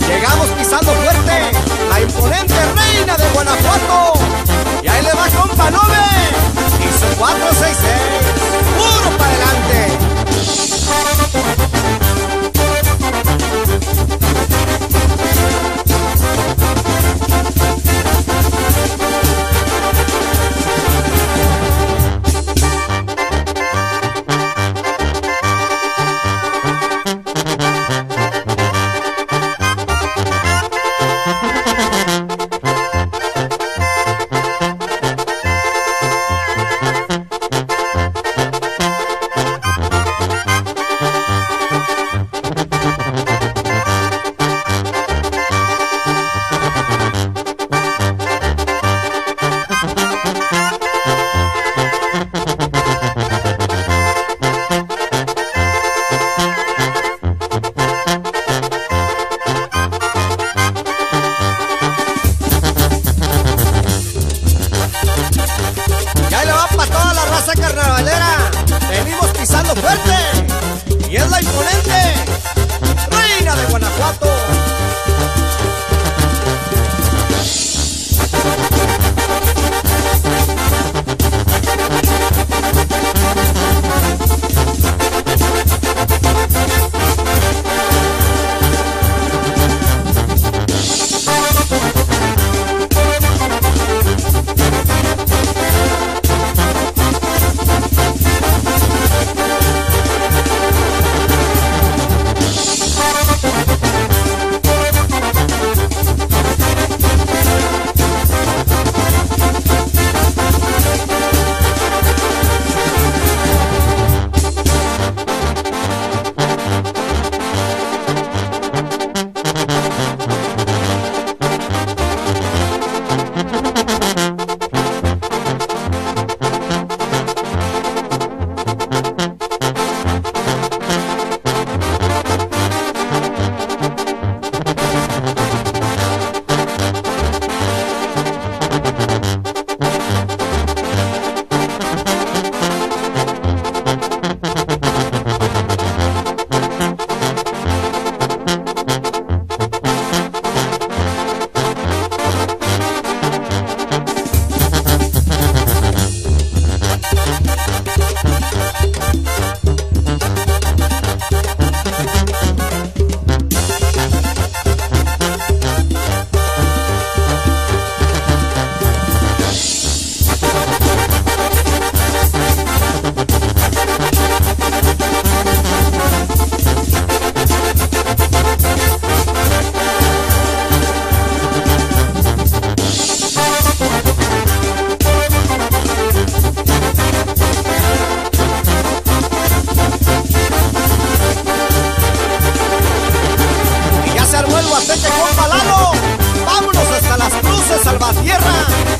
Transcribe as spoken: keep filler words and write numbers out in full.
Llegamos pisando fuerte, la imponente reina de Guanajuato. Y ahí le va compa Nove y su cuatro seis seis, puro para adelante. Carnavalera, venimos pisando fuerte y es la imponente reina de Guanajuato. Compa Lalo, vámonos hasta las cruces, Salvatierra.